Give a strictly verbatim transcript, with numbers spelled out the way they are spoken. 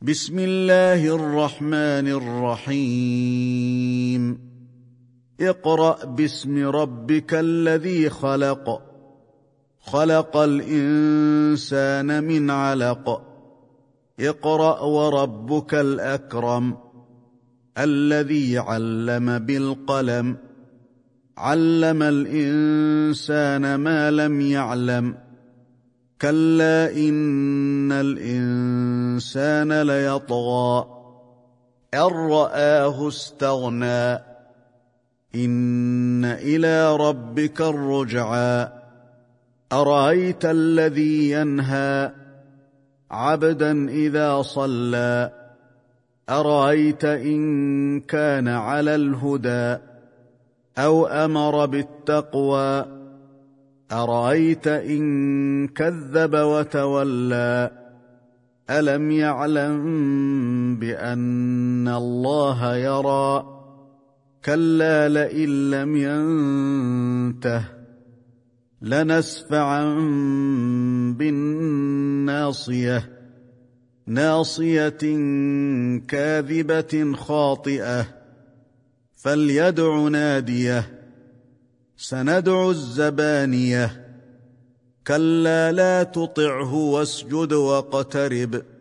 بسم الله الرحمن الرحيم اقرأ باسم ربك الذي خلق خلق الإنسان من علق اقرأ وربك الأكرم الذي علم بالقلم علم الإنسان ما لم يعلم كلا إن الإنسان ليطغى أن رآه استغنى إن إلى ربك الرجعى أرأيت الذي ينهى عبدا إذا صلى أرأيت إن كان على الهدى أو أمر بالتقوى أرأيت إن كذب وتولى ألم يعلم بأن الله يرى كلا لئن لم ينته لنسفعا بالناصية ناصية كاذبة خاطئة فليدع ناديه سندع الزبانية كلا لا تطعه واسجد واقترب